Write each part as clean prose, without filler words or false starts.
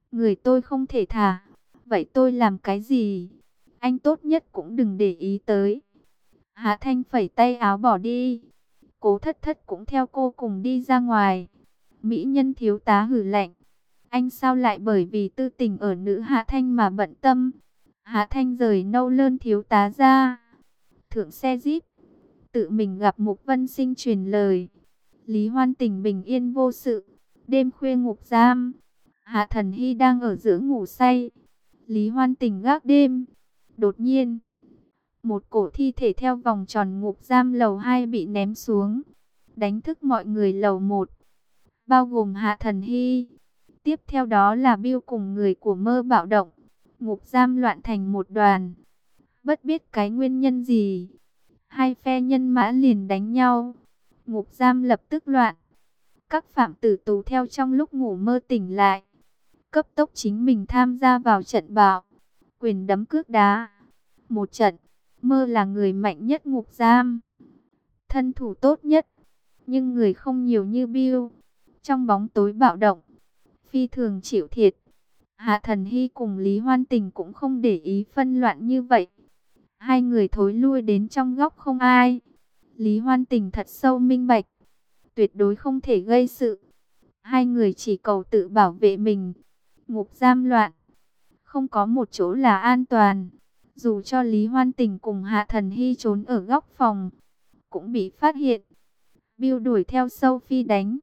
Người tôi không thể thả. Vậy tôi làm cái gì? Anh tốt nhất cũng đừng để ý tới. Hạ Thanh phẩy tay áo bỏ đi. Cố Thất Thất cũng theo cô cùng đi ra ngoài. Mỹ nhân thiếu tá hử lạnh. Anh sao lại bởi vì tư tình ở nữ Hạ Thanh mà bận tâm? Hạ Thanh rời nâu lơn thiếu tá ra. Thượng xe jeep. Tự mình gặp Mục Vân Sinh truyền lời. Lý Hoan Tình bình yên vô sự. Đêm khuya ngục giam. Hạ Thần Hy đang ở giữa ngủ say. Lý Hoan Tình gác đêm. Đột nhiên, một cổ thi thể theo vòng tròn ngục giam lầu 2 bị ném xuống. Đánh thức mọi người lầu 1. Bao gồm Hạ Thần Hy. Tiếp theo đó là Bill cùng người của Mơ bạo động. Ngục giam loạn thành một đoàn. Bất biết cái nguyên nhân gì, hai phe nhân mã liền đánh nhau. Ngục giam lập tức loạn. Các phạm tử tù theo trong lúc ngủ mơ tỉnh lại. Cấp tốc chính mình tham gia vào trận bạo. Quyền đấm cước đá. Một trận, Mơ là người mạnh nhất ngục giam. Thân thủ tốt nhất. Nhưng người không nhiều như Bill. Trong bóng tối bạo động, phi thường chịu thiệt. Hạ Thần Hy cùng Lý Hoan Tình cũng không để ý phân loạn như vậy. Hai người thối lui đến trong góc không ai. Lý Hoan Tình thật sâu minh bạch. Tuyệt đối không thể gây sự. Hai người chỉ cầu tự bảo vệ mình. Ngục giam loạn. Không có một chỗ là an toàn. Dù cho Lý Hoan Tình cùng Hạ Thần Hy trốn ở góc phòng, cũng bị phát hiện. Bill đuổi theo Sophie đánh.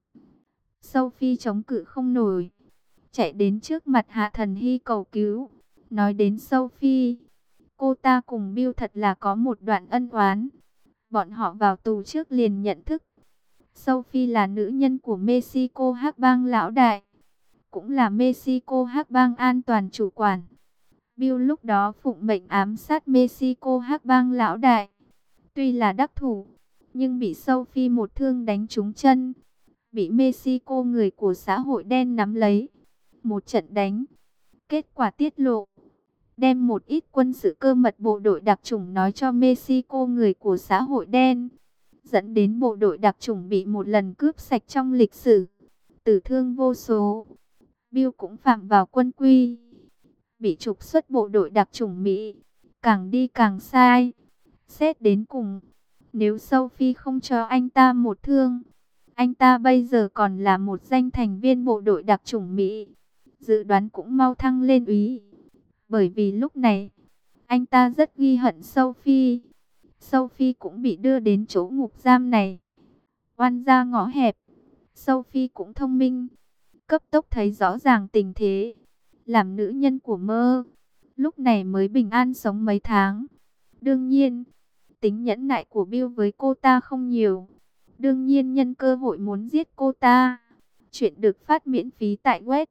Sophie chống cự không nổi. Chạy đến trước mặt Hạ Thần Hy cầu cứu. Nói đến Sophie, cô ta cùng Bill thật là có một đoạn ân oán. Bọn họ vào tù trước liền nhận thức. Sophie là nữ nhân của Mexico hắc bang lão đại. Cũng là Mexico hắc bang an toàn chủ quản. Bill lúc đó phụng mệnh ám sát Mexico hắc bang lão đại. Tuy là đắc thủ, nhưng bị Sophie một thương đánh trúng chân. Bị Mexico người của xã hội đen nắm lấy. Một trận đánh. Kết quả tiết lộ. Đem một ít quân sự cơ mật bộ đội đặc chủng nói cho Mexico người của xã hội đen. Dẫn đến bộ đội đặc chủng bị một lần cướp sạch trong lịch sử. Tử thương vô số. Bill cũng phạm vào quân quy. Bị trục xuất bộ đội đặc chủng Mỹ. Càng đi càng sai. Xét đến cùng, nếu Sophie không cho anh ta một thương, anh ta bây giờ còn là một danh thành viên bộ đội đặc chủng Mỹ. Dự đoán cũng mau thăng lên úy. Bởi vì lúc này, anh ta rất ghi hận Sophie. Sophie cũng bị đưa đến chỗ ngục giam này. Oan ra ngõ hẹp. Sophie cũng thông minh. Cấp tốc thấy rõ ràng tình thế. Làm nữ nhân của Mơ. Lúc này mới bình an sống mấy tháng. Đương nhiên, tính nhẫn nại của Bill với cô ta không nhiều. Đương nhiên nhân cơ hội muốn giết cô ta. Chuyện được phát miễn phí tại web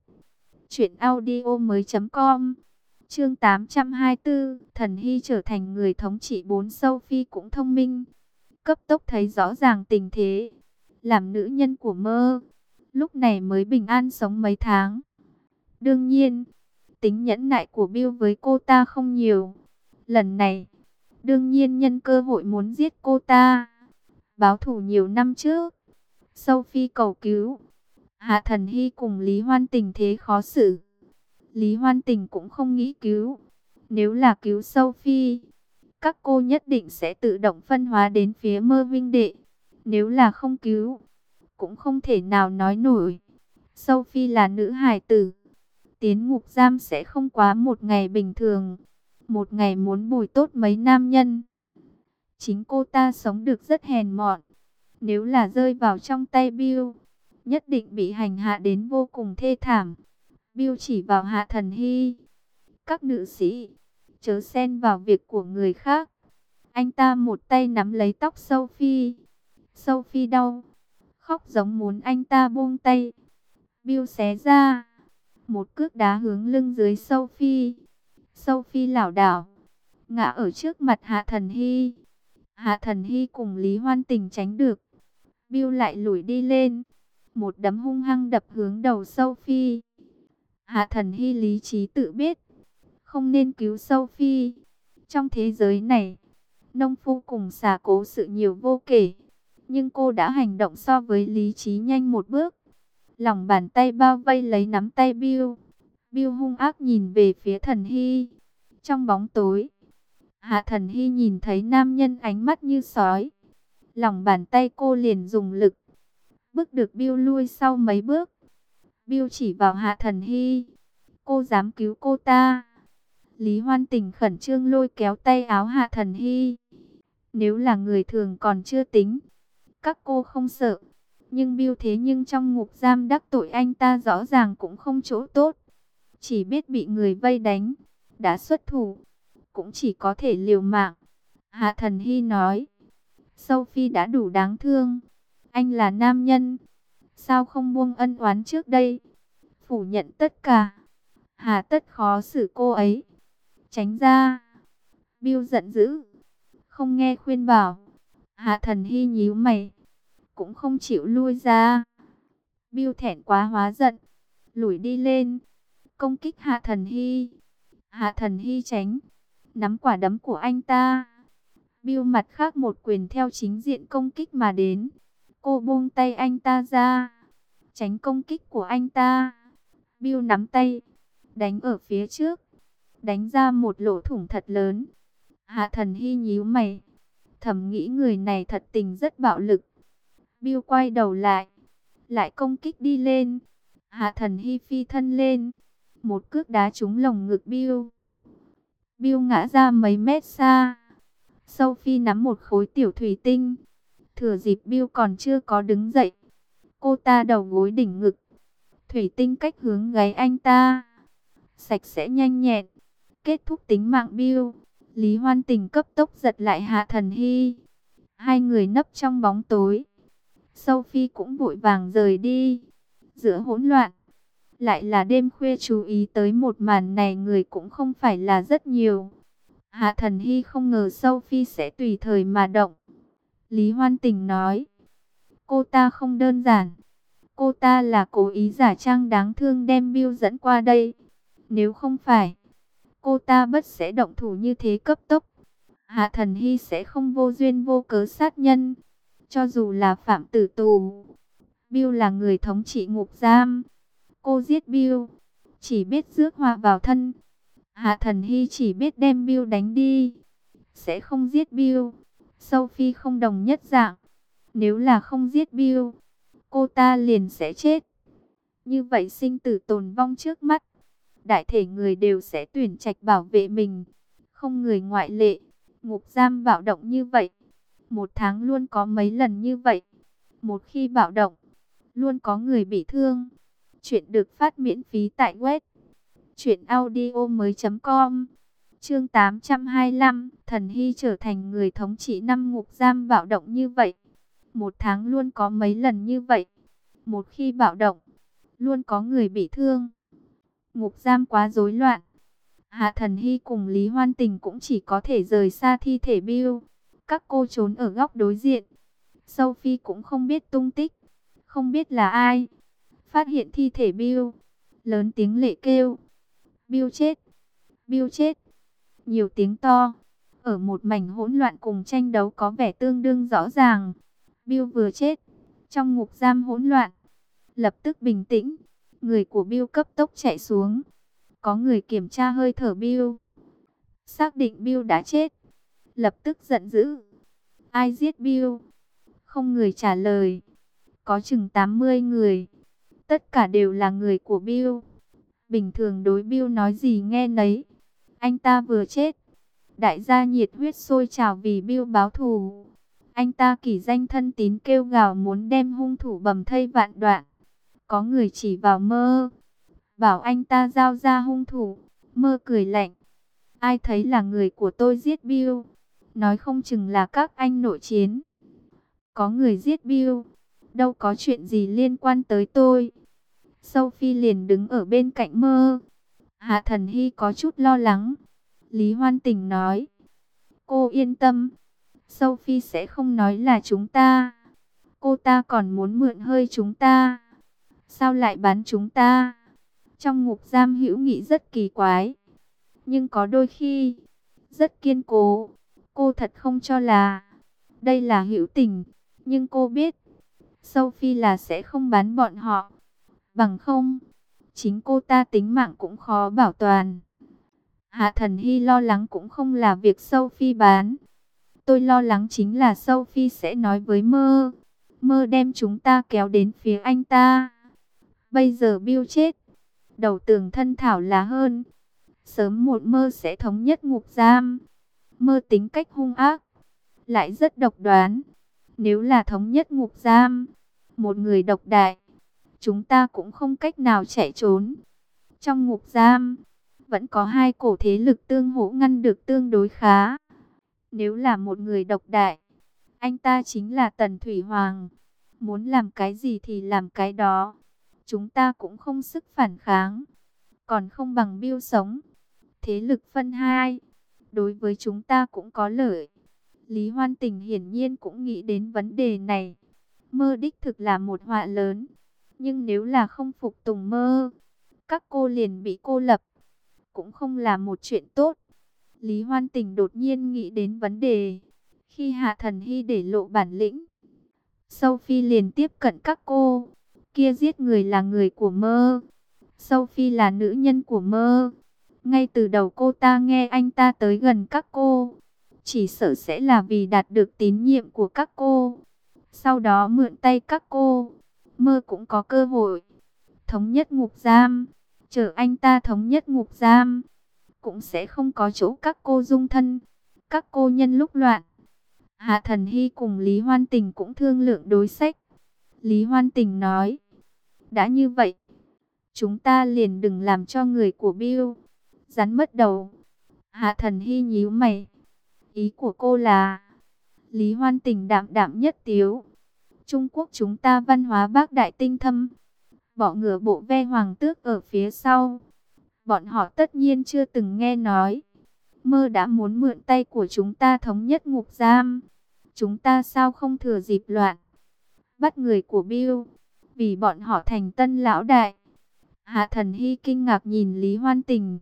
truyệnaudiomoi.com. Chương 824, Thần Hy trở thành người thống trị 4. Sophie cũng thông minh. Cấp tốc thấy rõ ràng tình thế. Làm nữ nhân của Mơ. Lúc này mới bình an sống mấy tháng. Đương nhiên, tính nhẫn nại của Bill với cô ta không nhiều. Lần này, đương nhiên nhân cơ hội muốn giết cô ta. Báo thù nhiều năm trước. Sophie cầu cứu. Hạ Thần Hy cùng Lý Hoan Tình thế khó xử. Lý Hoan Tình cũng không nghĩ cứu. Nếu là cứu Sophie, các cô nhất định sẽ tự động phân hóa đến phía Mơ huynh đệ. Nếu là không cứu, cũng không thể nào nói nổi. Sophie là nữ hài tử. Tiến ngục giam sẽ không quá một ngày bình thường. Một ngày muốn bồi tốt mấy nam nhân. Chính cô ta sống được rất hèn mọn. Nếu là rơi vào trong tay Bill, nhất định bị hành hạ đến vô cùng thê thảm. Bill chỉ vào Hạ Thần Hy. Các nữ sĩ, chớ xen vào việc của người khác. Anh ta một tay nắm lấy tóc Sophie. Sophie đau, khóc giống muốn anh ta buông tay. Bill xé ra, một cước đá hướng lưng dưới Sophie. Sophie lảo đảo, ngã ở trước mặt Hạ Thần Hy. Hạ Thần Hy cùng Lý Hoan Tình tránh được. Bill lại lùi đi lên, một đấm hung hăng đập hướng đầu Sophie. Hạ Thần Hy lý trí tự biết, không nên cứu Sophie. Trong thế giới này, nông phu cùng xà cố sự nhiều vô kể. Nhưng cô đã hành động so với lý trí nhanh một bước. Lòng bàn tay bao vây lấy nắm tay Bill. Bill hung ác nhìn về phía Thần Hy. Trong bóng tối, Hạ Thần Hy nhìn thấy nam nhân ánh mắt như sói. Lòng bàn tay cô liền dùng lực, bước được Bill lui sau mấy bước. Bill chỉ vào Hạ Thần Hy. Cô dám cứu cô ta? Lý Hoan Tình khẩn trương lôi kéo tay áo Hạ Thần Hy. Nếu là người thường còn chưa tính, các cô không sợ. Nhưng Bill thế nhưng trong ngục giam đắc tội anh ta rõ ràng cũng không chỗ tốt. Chỉ biết bị người vây đánh, đã xuất thủ, cũng chỉ có thể liều mạng. Hạ Thần Hy nói, Sophie đã đủ đáng thương. Anh là nam nhân, sao không buông ân oán trước đây? Phủ nhận tất cả, hà tất khó xử cô ấy. Tránh ra. Bill giận dữ, không nghe khuyên bảo. Hạ Thần Hy nhíu mày, cũng không chịu lui ra. Bill thẹn quá hóa giận, lủi đi lên, công kích Hạ Thần Hy. Hạ Thần Hy tránh, nắm quả đấm của anh ta. Bill mặt khác một quyền theo chính diện công kích mà đến. Cô buông tay anh ta ra, tránh công kích của anh ta. Bill nắm tay, đánh ở phía trước, đánh ra một lỗ thủng thật lớn. Hạ Thần Hy nhíu mày, thầm nghĩ người này thật tình rất bạo lực. Bill quay đầu lại công kích đi lên. Hạ Thần Hy phi thân lên, một cước đá trúng lồng ngực Bill. Bill ngã ra mấy mét xa. Sophie nắm một khối tiểu thủy tinh. Thừa dịp Bill còn chưa có đứng dậy, cô ta đầu gối đỉnh ngực. Thủy tinh cách hướng gáy anh ta, sạch sẽ nhanh nhẹn, kết thúc tính mạng Bill. Lý Hoan Tình cấp tốc giật lại Hạ Thần Hy. Hai người nấp trong bóng tối. Sophie cũng vội vàng rời đi. Giữa hỗn loạn, lại là đêm khuya, chú ý tới một màn này người cũng không phải là rất nhiều. Hạ Thần Hy không ngờ Sophie sẽ tùy thời mà động. Lý Hoan Tình nói, cô ta không đơn giản. Cô ta là cố ý giả trang đáng thương đem Bill dẫn qua đây. Nếu không phải, cô ta bất sẽ động thủ như thế cấp tốc. Hạ Thần Hy sẽ không vô duyên vô cớ sát nhân. Cho dù là phạm tử tù, Bill là người thống trị ngục giam. Cô giết Bill, chỉ biết rước họa vào thân. Hạ Thần Hy chỉ biết đem Bill đánh đi, sẽ không giết Bill. Sophie không đồng nhất dạng. Nếu là không giết Bill, cô ta liền sẽ chết. Như vậy sinh tử tồn vong trước mắt, đại thể người đều sẽ tuyển trạch bảo vệ mình, không người ngoại lệ. Ngục giam bạo động như vậy, một tháng luôn có mấy lần như vậy. Một khi bạo động, luôn có người bị thương. Chuyện được phát miễn phí tại web truyệnaudiomoi.com. Chương 825, Thần Hy trở thành người thống trị năm ngục giam bạo động như vậy. Một tháng luôn có mấy lần như vậy. Một khi bạo động, luôn có người bị thương. Ngục giam quá rối loạn. Hạ Thần Hy cùng Lý Hoan Tình cũng chỉ có thể rời xa thi thể Bill. Các cô trốn ở góc đối diện. Sophie cũng không biết tung tích, không biết là ai. Phát hiện thi thể Bill, lớn tiếng lệ kêu, Bill chết, Bill chết. Nhiều tiếng to, ở một mảnh hỗn loạn cùng tranh đấu có vẻ tương đương rõ ràng. Bill vừa chết, trong ngục giam hỗn loạn, lập tức bình tĩnh. Người của Bill cấp tốc chạy xuống. Có người kiểm tra hơi thở Bill, xác định Bill đã chết, lập tức giận dữ. Ai giết Bill? Không người trả lời. Có chừng 80 người, tất cả đều là người của Bill. Bình thường đối Bill nói gì nghe nấy. Anh ta vừa chết, đại gia nhiệt huyết sôi trào vì Bill báo thù. Anh ta kỷ danh thân tín kêu gào muốn đem hung thủ bầm thây vạn đoạn. Có người chỉ vào Mơ, bảo anh ta giao ra hung thủ. Mơ cười lạnh, ai thấy là người của tôi giết Bill, nói không chừng là các anh nội chiến. Có người giết Bill, đâu có chuyện gì liên quan tới tôi. Sophie liền đứng ở bên cạnh Mơ. Hạ Thần Hy có chút lo lắng. Lý Hoan Tình nói, cô yên tâm, Sophie sẽ không nói là chúng ta. Cô ta còn muốn mượn hơi chúng ta. Sao lại bắn chúng ta? Trong ngục giam hữu nghị rất kỳ quái, nhưng có đôi khi rất kiên cố. Cô thật không cho là đây là hữu tình, nhưng cô biết Sophie là sẽ không bắn bọn họ. Bằng không, chính cô ta tính mạng cũng khó bảo toàn. Hạ Thần Hy lo lắng cũng không là việc Sophie bán. Tôi lo lắng chính là Sophie sẽ nói với Mơ. Mơ đem chúng ta kéo đến phía anh ta. Bây giờ Bill chết, đầu tường thân thảo là hơn. Sớm muộn Mơ sẽ thống nhất ngục giam. Mơ tính cách hung ác, lại rất độc đoán. Nếu là thống nhất ngục giam, một người độc đại, chúng ta cũng không cách nào chạy trốn. Trong ngục giam, vẫn có hai cổ thế lực tương hỗ ngăn được tương đối khá. Nếu là một người độc đại, anh ta chính là Tần Thủy Hoàng. Muốn làm cái gì thì làm cái đó. Chúng ta cũng không sức phản kháng. Còn không bằng Bill sống. Thế lực phân hai, đối với chúng ta cũng có lợi. Lý Hoan Tình hiển nhiên cũng nghĩ đến vấn đề này. Mơ đích thực là một họa lớn. Nhưng nếu là không phục tùng Mơ, các cô liền bị cô lập, cũng không là một chuyện tốt. Lý Hoan Tình đột nhiên nghĩ đến vấn đề. Khi Hạ Thần Hy để lộ bản lĩnh, Sophie liền tiếp cận các cô. Kia giết người là người của Mơ, Sophie là nữ nhân của Mơ. Ngay từ đầu cô ta nghe anh ta tới gần các cô, chỉ sợ sẽ là vì đạt được tín nhiệm của các cô. Sau đó mượn tay các cô, Mơ cũng có cơ hội thống nhất ngục giam. Chờ anh ta thống nhất ngục giam, cũng sẽ không có chỗ các cô dung thân. Các cô nhân lúc loạn. Hạ Thần Hy cùng Lý Hoan Tình cũng thương lượng đối sách. Lý Hoan Tình nói, đã như vậy, chúng ta liền đừng làm cho người của Bill rắn mất đầu. Hạ Thần Hy nhíu mày. Ý của cô là? Lý Hoan Tình đạm đạm nhất tiếu. Trung Quốc chúng ta văn hóa bác đại tinh thâm, bỏ ngửa bộ ve hoàng tước ở phía sau. Bọn họ tất nhiên chưa từng nghe nói. Mơ đã muốn mượn tay của chúng ta thống nhất ngục giam. Chúng ta sao không thừa dịp loạn, bắt người của Bill, vì bọn họ thành tân lão đại. Hạ Thần Hy kinh ngạc nhìn Lý Hoan Tình.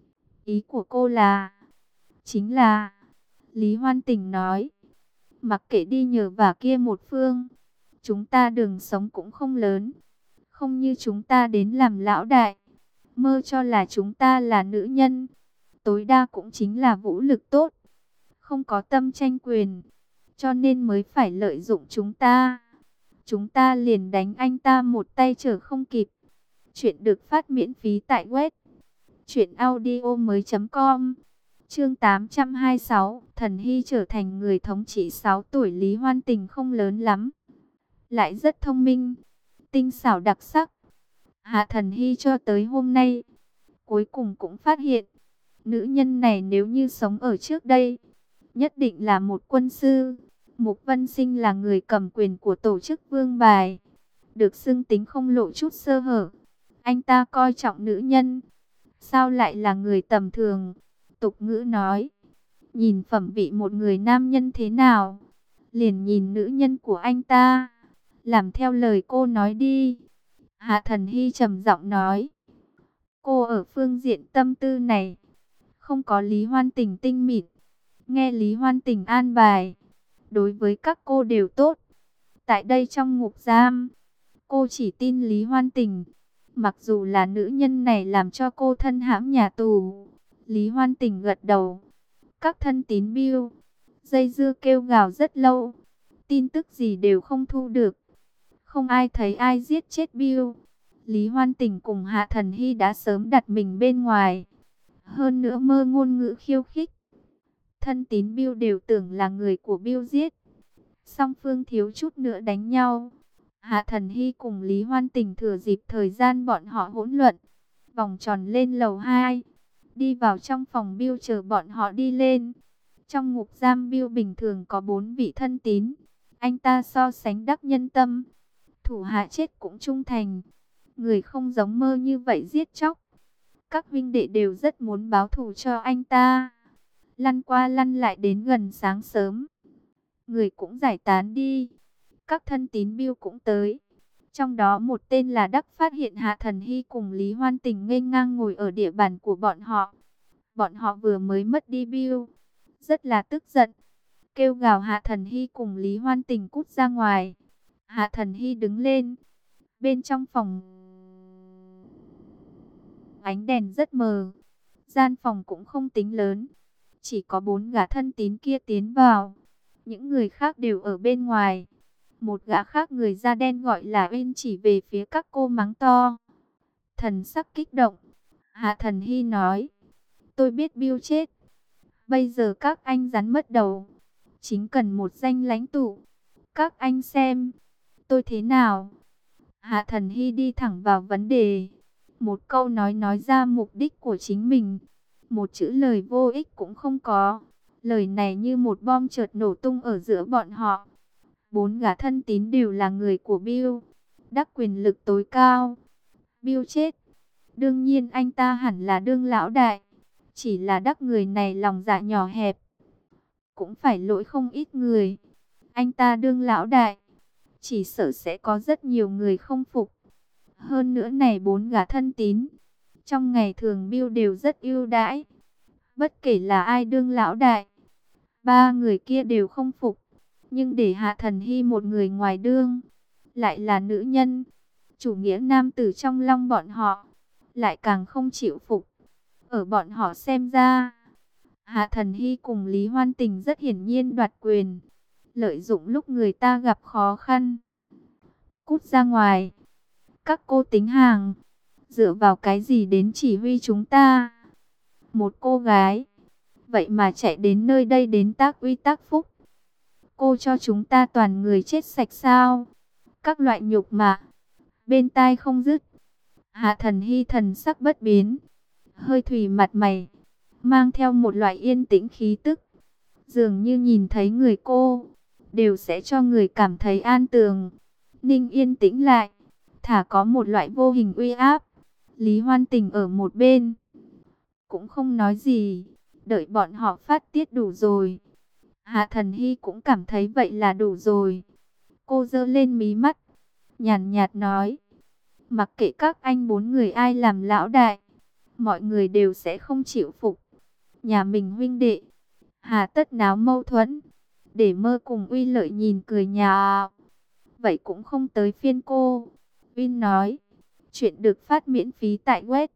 Ý của cô là? Chính là, Lý Hoan Tình nói, mặc kệ đi nhờ vả kia một phương, chúng ta đường sống cũng không lớn. Không như chúng ta đến làm lão đại. Mơ cho là chúng ta là nữ nhân, tối đa cũng chính là vũ lực tốt, không có tâm tranh quyền, cho nên mới phải lợi dụng chúng ta. Chúng ta liền đánh anh ta một tay trở không kịp. Chuyện được phát miễn phí tại web truyệnaudiomoi.com. Chương 826, Thần Hy trở thành người thống trị 6 tuổi. Lý Hoan Tình không lớn lắm, lại rất thông minh, tinh xảo đặc sắc. Hạ Thần Hy cho tới hôm nay, cuối cùng cũng phát hiện, nữ nhân này nếu như sống ở trước đây, nhất định là một quân sư. Mục Vân Sinh là người cầm quyền của tổ chức Vương Bài, được xưng tính không lộ chút sơ hở. Anh ta coi trọng nữ nhân, sao lại là người tầm thường? Tục ngữ nói, nhìn phẩm vị một người nam nhân thế nào, liền nhìn nữ nhân của anh ta. Làm theo lời cô nói đi. Hạ Thần Hy trầm giọng nói. Cô ở phương diện tâm tư này, không có Lý Hoan Tình tinh mịn. Nghe Lý Hoan Tình an bài, đối với các cô đều tốt. Tại đây trong ngục giam, cô chỉ tin Lý Hoan Tình. Mặc dù là nữ nhân này làm cho cô thân hãm nhà tù. Lý Hoan Tình gật đầu. Các thân tín Bill dây dưa kêu gào rất lâu, tin tức gì đều không thu được. Không ai thấy ai giết chết Bill. Lý Hoan Tình cùng Hạ Thần Hy đã sớm đặt mình bên ngoài. Hơn nữa Mơ ngôn ngữ khiêu khích, thân tín Bill đều tưởng là người của Bill giết. Song phương thiếu chút nữa đánh nhau. Hạ Thần Hy cùng Lý Hoan Tình thừa dịp thời gian bọn họ hỗn loạn, vòng tròn lên lầu 2, đi vào trong phòng Bill chờ bọn họ đi lên. Trong ngục giam Bill bình thường có 4 vị thân tín. Anh ta so sánh đắc nhân tâm, thủ hạ chết cũng trung thành. Người không giống Mơ như vậy giết chóc. Các huynh đệ đều rất muốn báo thù cho anh ta. Lăn qua lăn lại đến gần sáng sớm, người cũng giải tán đi. Các thân tín Bill cũng tới. Trong đó một tên là Đắc phát hiện Hạ Thần Hy cùng Lý Hoan Tình nghênh ngang ngồi ở địa bàn của bọn họ. Bọn họ vừa mới mất đi Bill, rất là tức giận, kêu gào Hạ Thần Hy cùng Lý Hoan Tình cút ra ngoài. Hạ Thần Hy đứng lên. Bên trong phòng ánh đèn rất mờ. Gian phòng cũng không tính lớn, chỉ có 4 gã thân tín kia tiến vào. Những người khác đều ở bên ngoài. Một gã khác người da đen gọi là Uyên chỉ về phía các cô mắng to. Thần sắc kích động, Hạ Thần Hy nói, tôi biết Bill chết. Bây giờ các anh rắn mất đầu, chính cần một danh lãnh tụ. Các anh xem, tôi thế nào? Hạ Thần Hy đi thẳng vào vấn đề. Một câu nói ra mục đích của chính mình. Một chữ lời vô ích cũng không có. Lời này như một bom chợt nổ tung ở giữa bọn họ. 4 gã thân tín đều là người của Bill, đắc quyền lực tối cao. Bill chết, đương nhiên anh ta hẳn là đương lão đại. Chỉ là đắc người này lòng dạ nhỏ hẹp, cũng phải lỗi không ít người. Anh ta đương lão đại, chỉ sợ sẽ có rất nhiều người không phục. Hơn nữa này 4 gã thân tín, trong ngày thường Bill đều rất ưu đãi. Bất kể là ai đương lão đại, 3 người kia đều không phục. Nhưng để Hạ Thần Hy một người ngoài đương, lại là nữ nhân, chủ nghĩa nam tử trong lòng bọn họ, lại càng không chịu phục. Ở bọn họ xem ra, Hạ Thần Hy cùng Lý Hoan Tình rất hiển nhiên đoạt quyền, lợi dụng lúc người ta gặp khó khăn. Cút ra ngoài, các cô tính hàng, dựa vào cái gì đến chỉ huy chúng ta? Một cô gái, vậy mà chạy đến nơi đây đến tác uy tác phúc. Cô cho chúng ta toàn người chết sạch sao? Các loại nhục mạ, bên tai không dứt. Hạ Thần Hy thần sắc bất biến, hơi thủy mặt mày, mang theo một loại yên tĩnh khí tức. Dường như nhìn thấy người cô, đều sẽ cho người cảm thấy an tường. Ninh yên tĩnh lại, thả có một loại vô hình uy áp. Lý Hoan Tình ở một bên, cũng không nói gì, đợi bọn họ phát tiết đủ rồi. Hạ Thần Hy cũng cảm thấy vậy là đủ rồi. Cô giơ lên mí mắt, nhàn nhạt nói, mặc kệ các anh 4 người ai làm lão đại, mọi người đều sẽ không chịu phục. Nhà mình huynh đệ, hà tất náo mâu thuẫn, để Mơ cùng Uy Lợi nhìn cười nhạo. Vậy cũng không tới phiên cô. Uy nói, chuyện được phát miễn phí tại web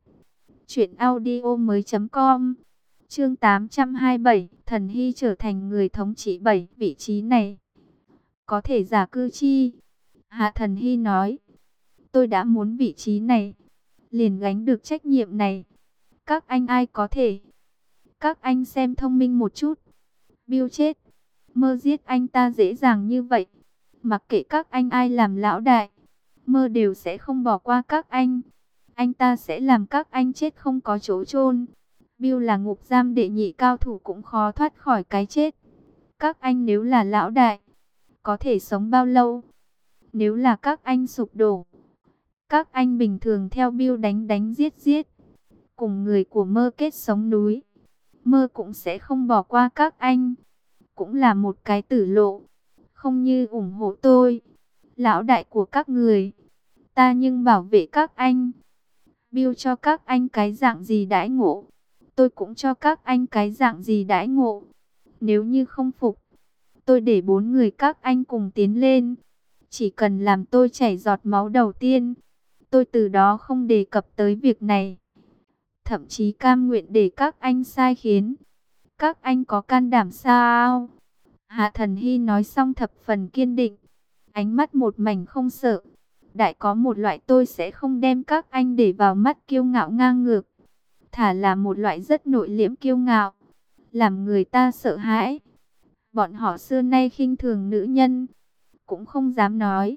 truyệnaudiomoi.com. Chương 827, Thần Hy trở thành người thống trị 7 vị trí này. Có thể giả cư chi? Hạ Thần Hy nói, tôi đã muốn vị trí này, liền gánh được trách nhiệm này. Các anh ai có thể? Các anh xem thông minh một chút. Bill chết, Mơ giết anh ta dễ dàng như vậy. Mặc kệ các anh ai làm lão đại, Mơ đều sẽ không bỏ qua các anh. Anh ta sẽ làm các anh chết không có chỗ chôn. Bill là ngục giam đệ nhị cao thủ cũng khó thoát khỏi cái chết. Các anh nếu là lão đại, có thể sống bao lâu? Nếu là các anh sụp đổ, các anh bình thường theo Bill đánh giết, cùng người của Mơ kết sống núi, Mơ cũng sẽ không bỏ qua các anh. Cũng là một cái tử lộ, không như ủng hộ tôi, lão đại của các người, ta nhưng bảo vệ các anh. Bill cho các anh cái dạng gì đãi ngộ, tôi cũng cho các anh cái dạng gì đãi ngộ. Nếu như không phục, tôi để 4 người các anh cùng tiến lên. Chỉ cần làm tôi chảy giọt máu đầu tiên, tôi từ đó không đề cập tới việc này. Thậm chí cam nguyện để các anh sai khiến. Các anh có can đảm sao? Hạ Thần Hy nói xong thập phần kiên định, ánh mắt một mảnh không sợ. Đại có một loại tôi sẽ không đem các anh để vào mắt kiêu ngạo ngang ngược. Thả là một loại rất nội liễm kiêu ngạo, làm người ta sợ hãi. Bọn họ xưa nay khinh thường nữ nhân, cũng không dám nói.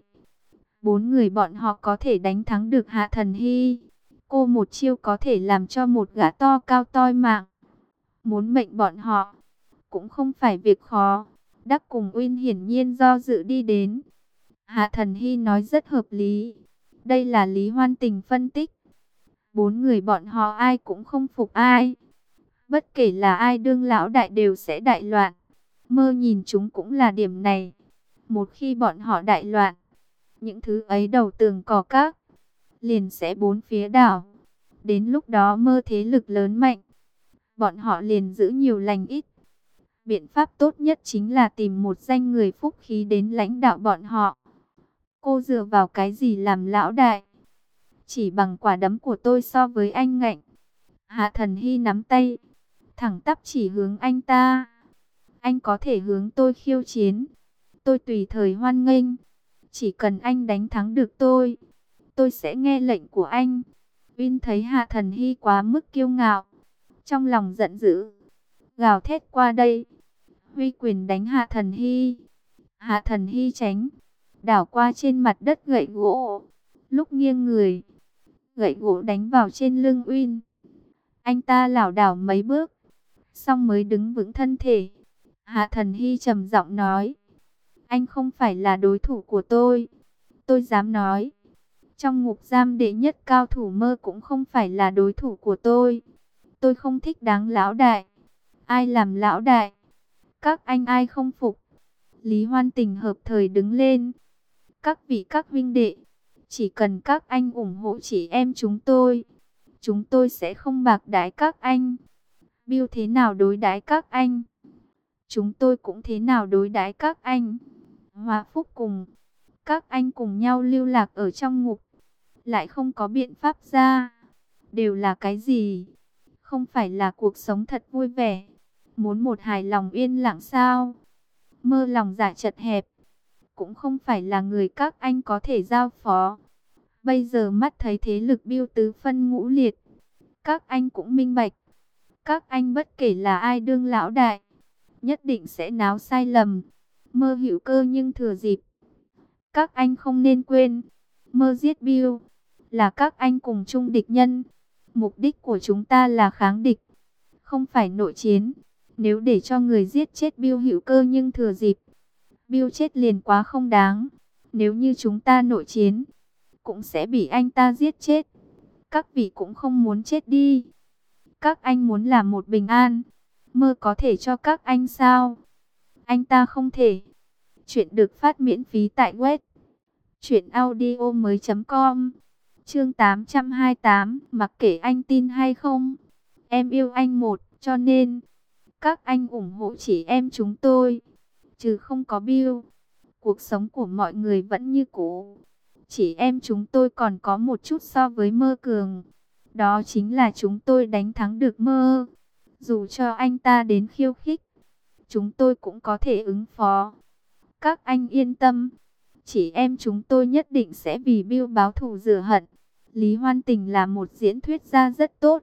4 người bọn họ có thể đánh thắng được Hạ Thần Hy. Cô một chiêu có thể làm cho một gã to cao toi mạng. Muốn mệnh bọn họ, cũng không phải việc khó. Đắc cùng Uyên hiển nhiên do dự đi đến. Hạ Thần Hy nói rất hợp lý. Đây là Lý Hoan Tình phân tích. 4 người bọn họ ai cũng không phục ai. Bất kể là ai đương lão đại đều sẽ đại loạn. Mơ nhìn chúng cũng là điểm này. Một khi bọn họ đại loạn, những thứ ấy đầu tường cỏ các, liền sẽ bốn phía đảo. Đến lúc đó Mơ thế lực lớn mạnh, bọn họ liền giữ nhiều lành ít. Biện pháp tốt nhất chính là tìm một danh người phúc khí đến lãnh đạo bọn họ. Cô dựa vào cái gì làm lão đại? chỉ bằng quả đấm của tôi so với anh ngạnh. Hạ Thần Hy nắm tay, thẳng tắp chỉ hướng anh ta. Anh có thể hướng tôi khiêu chiến, tôi tùy thời hoan nghênh. Chỉ cần anh đánh thắng được tôi sẽ nghe lệnh của anh. Uyên thấy Hạ Thần Hy quá mức kiêu ngạo, trong lòng giận dữ, gào thét qua đây, huy quyền đánh Hạ Thần Hy. Hạ Thần Hy tránh, đảo qua trên mặt đất gậy gỗ. Lúc nghiêng người, gậy gỗ đánh vào trên lưng Uyên. Anh ta lảo đảo mấy bước, xong mới đứng vững thân thể. Hạ Thần Hy trầm giọng nói, anh không phải là đối thủ của tôi dám nói. Trong ngục giam đệ nhất cao thủ Mơ cũng không phải là đối thủ của tôi. Tôi không thích đáng lão đại. Ai làm lão đại? Các anh ai không phục? Lý Hoan Tình hợp thời đứng lên. Các vị các huynh đệ, chỉ cần các anh ủng hộ chị em chúng tôi sẽ không bạc đãi các anh. Bill thế nào đối đãi các anh, chúng tôi cũng thế nào đối đãi các anh. Hòa Phúc cùng các anh cùng nhau lưu lạc ở trong ngục, lại không có biện pháp ra. Đều là cái gì? Không phải là cuộc sống thật vui vẻ, muốn một hài lòng yên lặng sao? Mơ lòng dạ chật hẹp, cũng không phải là người các anh có thể giao phó. Bây giờ mắt thấy thế lực Bill tứ phân ngũ liệt, các anh cũng minh bạch. Các anh bất kể là ai đương lão đại, nhất định sẽ náo sai lầm. Mơ hữu cơ nhưng thừa dịp. Các anh không nên quên, Mơ giết Bill là các anh cùng chung địch nhân. Mục đích của chúng ta là kháng địch, không phải nội chiến. Nếu để cho người giết chết Bill hữu cơ nhưng thừa dịp, Bill chết liền quá không đáng. Nếu như chúng ta nội chiến, cũng sẽ bị anh ta giết chết. Các vị cũng không muốn chết đi. Các anh muốn làm một bình an. Mơ có thể cho các anh sao? Anh ta không thể. Chuyện được phát miễn phí tại web truyệnaudiomoi.com. Chương 828, mặc kệ anh tin hay không, em yêu anh một, cho nên các anh ủng hộ chị em chúng tôi. Chứ không có Bill, cuộc sống của mọi người vẫn như cũ. Chị em chúng tôi còn có một chút so với Mơ cường, đó chính là chúng tôi đánh thắng được Mơ. Dù cho anh ta đến khiêu khích, chúng tôi cũng có thể ứng phó. Các anh yên tâm, chị em chúng tôi nhất định sẽ vì Bill báo thù rửa hận. Lý Hoan Tình là một diễn thuyết gia rất tốt.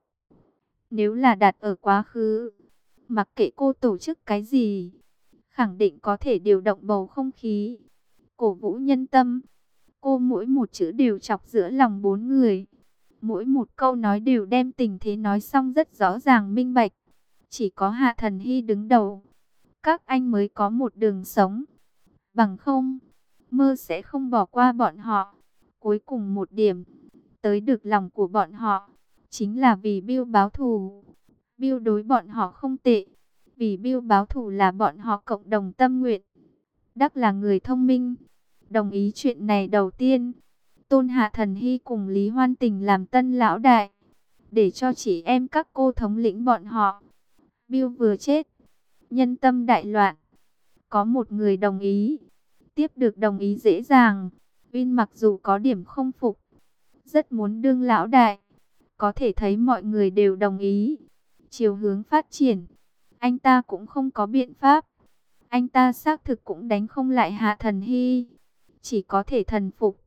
Nếu là đặt ở quá khứ, mặc kệ cô tổ chức cái gì, khẳng định có thể điều động bầu không khí, cổ vũ nhân tâm. Cô mỗi một chữ đều chọc giữa lòng bốn người. Mỗi một câu nói đều đem tình thế nói xong rất rõ ràng minh bạch. Chỉ có Hạ Thần Hy đứng đầu, các anh mới có một đường sống. Bằng không, Mơ sẽ không bỏ qua bọn họ. Cuối cùng một điểm, tới được lòng của bọn họ, chính là vì Bill báo thù. Bill đối bọn họ không tệ, vì Bill báo thù là bọn họ cộng đồng tâm nguyện. Đắc là người thông minh, đồng ý chuyện này đầu tiên. Tôn Hạ Thần Hy cùng Lý Hoan Tình làm tân lão đại, để cho chị em các cô thống lĩnh bọn họ. Bill vừa chết, nhân tâm đại loạn. Có một người đồng ý, tiếp được đồng ý dễ dàng. Uyên mặc dù có điểm không phục, rất muốn đương lão đại, có thể thấy mọi người đều đồng ý. Chiều hướng phát triển, anh ta cũng không có biện pháp. Anh ta xác thực cũng đánh không lại Hạ Thần Hy, chỉ có thể thần phục.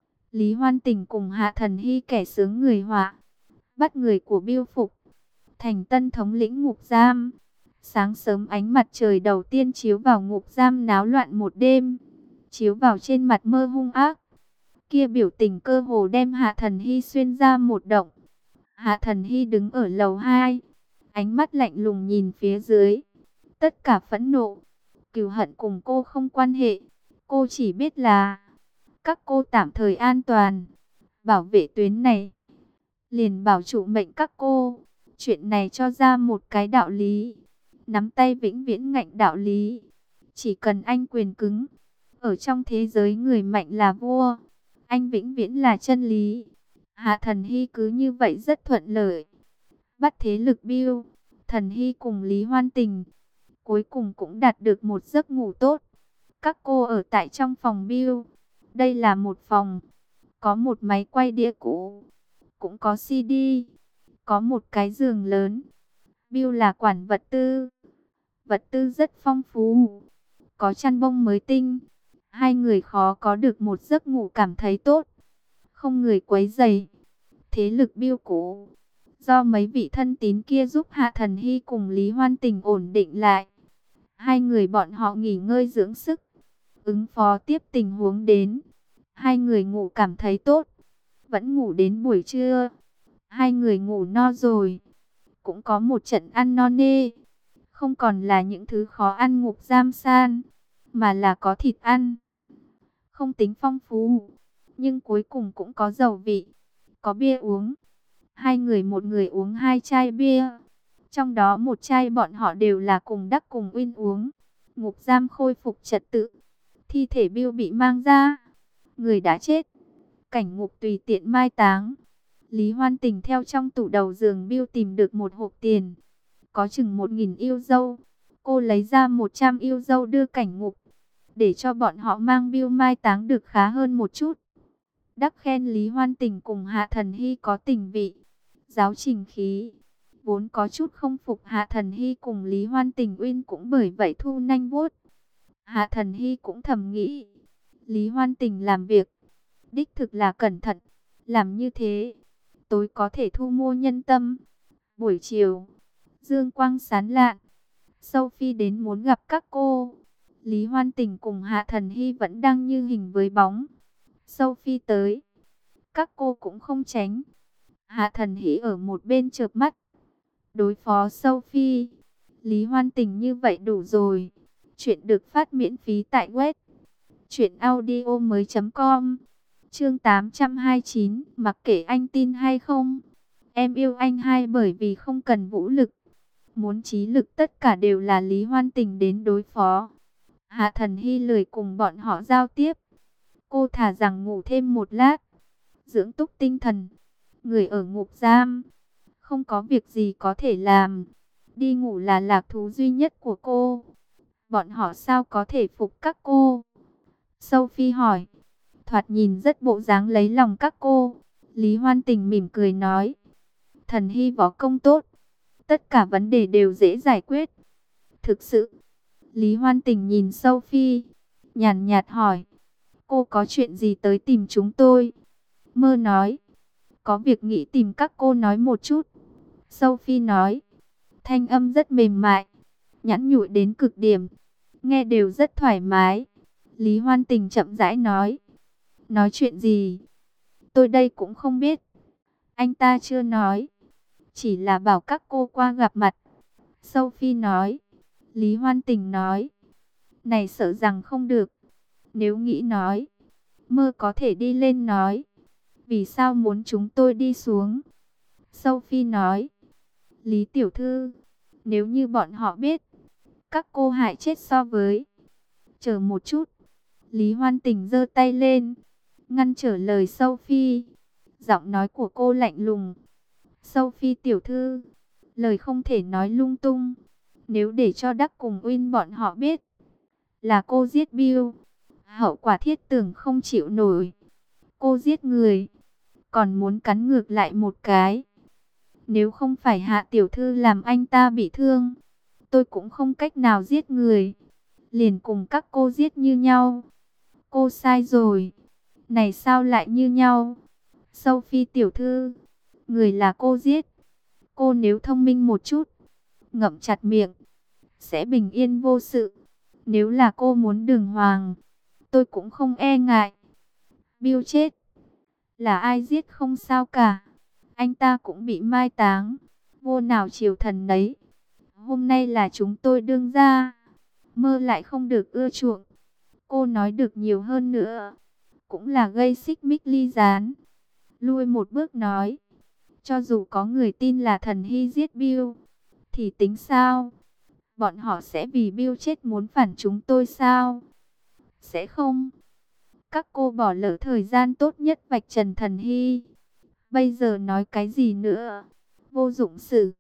Lý Hoan Tình cùng Hạ Thần Hy kẻ sướng người họa, bắt người của Bill phục, thành tân thống lĩnh ngục giam. Sáng sớm ánh mặt trời đầu tiên chiếu vào ngục giam náo loạn một đêm, chiếu vào trên mặt Mơ hung ác. Kia biểu tình cơ hồ đem Hạ Thần Hy xuyên ra một động. Hạ Thần Hy đứng ở lầu 2, ánh mắt lạnh lùng nhìn phía dưới. Tất cả phẫn nộ, cừu hận cùng cô không quan hệ. Cô chỉ biết là các cô tạm thời an toàn, bảo vệ tuyến này, liền bảo trụ mệnh các cô. Chuyện này cho ra một cái đạo lý, nắm tay vĩnh viễn ngạnh đạo lý. Chỉ cần anh quyền cứng, ở trong thế giới người mạnh là vua, anh vĩnh viễn là chân lý. Hạ Thần Hy cứ như vậy rất thuận lợi, bắt thế lực Bill. Thần Hy cùng Lý Hoan Tình cuối cùng cũng đạt được một giấc ngủ tốt. Các cô ở tại trong phòng Bill. Đây là một phòng có một máy quay đĩa cũ, cũng có CD, có một cái giường lớn. Bill là quản vật tư rất phong phú, có chăn bông mới tinh. Hai người khó có được một giấc ngủ cảm thấy tốt, không người quấy rầy. Thế lực Bill cũ, do mấy vị thân tín kia giúp Hạ Thần Hy cùng Lý Hoan Tình ổn định lại. Hai người bọn họ nghỉ ngơi dưỡng sức, ứng phó tiếp tình huống đến. Hai người ngủ cảm thấy tốt, vẫn ngủ đến buổi trưa. Hai người ngủ no rồi, cũng có một trận ăn no nê. Không còn là những thứ khó ăn ngục giam san, mà là có thịt ăn. Không tính phong phú, nhưng cuối cùng cũng có dầu vị, có bia uống. Hai người một người uống 2 chai bia. Trong đó một chai bọn họ đều là cùng Đắc cùng Uyên uống. Ngục giam khôi phục trật tự. Thi thể Bill bị mang ra. Người đã chết. Cảnh ngục tùy tiện mai táng. Lý Hoan Tình theo trong tủ đầu giường Bill tìm được một hộp tiền, có chừng 1.000 yêu dâu. Cô lấy ra 100 yêu dâu đưa cảnh ngục, để cho bọn họ mang Bill mai táng được khá hơn một chút. Đắc khen Lý Hoan Tình cùng Hạ Thần Hy có tình vị, giáo trình khí. Vốn có chút không phục Hạ Thần Hy cùng Lý Hoan Tình, Uyên cũng bởi vậy thu nanh vuốt. Hạ Thần Hy cũng thầm nghĩ, Lý Hoan Tình làm việc đích thực là cẩn thận, làm như thế tối có thể thu mua nhân tâm. Buổi chiều, dương quang sáng lạn, Sophie đến muốn gặp các cô. Lý Hoan Tình cùng Hạ Thần Hy vẫn đang như hình với bóng. Sophie tới, các cô cũng không tránh. Hạ Thần Hy ở một bên chợp mắt, đối phó Sophie. Lý Hoan Tình như vậy đủ rồi. Chuyện được phát miễn phí tại web truyệnaudiomoi.com. Chương 829, mặc kệ anh tin hay không, em yêu anh hai bởi vì không cần vũ lực, muốn trí lực, tất cả đều là Lý Hoan Tình đến đối phó. Hạ Thần Hy lười cùng bọn họ giao tiếp. Cô thà rằng ngủ thêm một lát, dưỡng túc tinh thần. Người ở ngục giam, không có việc gì có thể làm. Đi ngủ là lạc thú duy nhất của cô. Bọn họ sao có thể phục các cô? Sophie hỏi. Thoạt nhìn rất bộ dáng lấy lòng các cô. Lý Hoan Tình mỉm cười nói. Thần Hy võ công tốt, tất cả vấn đề đều dễ giải quyết. Thực sự. Lý Hoan Tình nhìn Sophie, nhàn nhạt hỏi. Cô có chuyện gì tới tìm chúng tôi? Mơ nói. Có việc nghĩ tìm các cô nói một chút. Sophie nói. Thanh âm rất mềm mại, nhẵn nhụi đến cực điểm, nghe đều rất thoải mái. Lý Hoan Tình chậm rãi nói. Nói chuyện gì? Tôi đây cũng không biết. Anh ta chưa nói, chỉ là bảo các cô qua gặp mặt. Sophie nói. Lý Hoan Tình nói. Này sợ rằng không được. Nếu nghĩ nói, Mơ có thể đi lên nói. Vì sao muốn chúng tôi đi xuống? Sophie nói. Lý tiểu thư, nếu như bọn họ biết, các cô hại chết so với. Chờ một chút. Lý Hoan Tình giơ tay lên, ngăn trở lời Sophie. Giọng nói của cô lạnh lùng. Sophie tiểu thư, lời không thể nói lung tung. Nếu để cho Đắc cùng Uyên bọn họ biết là cô giết Bill, hậu quả thiết tưởng không chịu nổi. Cô giết người, còn muốn cắn ngược lại một cái. Nếu không phải Hạ tiểu thư làm anh ta bị thương, tôi cũng không cách nào giết người. Liền cùng các cô giết như nhau. Cô sai rồi. Này sao lại như nhau? Sophie tiểu thư, người là cô giết. Cô nếu thông minh một chút, ngậm chặt miệng, sẽ bình yên vô sự. Nếu là cô muốn đường hoàng, tôi cũng không e ngại. Bill chết, là ai giết không sao cả. Anh ta cũng bị mai táng, vô nào chiều thần đấy. Hôm nay là chúng tôi đương ra, Mơ lại không được ưa chuộng. Cô nói được nhiều hơn nữa, cũng là gây xích mích ly gián. Lui một bước nói, cho dù có người tin là Thần Hy giết Bill, thì tính sao? Bọn họ sẽ vì Bill chết muốn phản chúng tôi sao? Sẽ không. Các cô bỏ lỡ thời gian tốt nhất vạch trần Thần Hy. Bây giờ nói cái gì nữa? Vô dụng sự.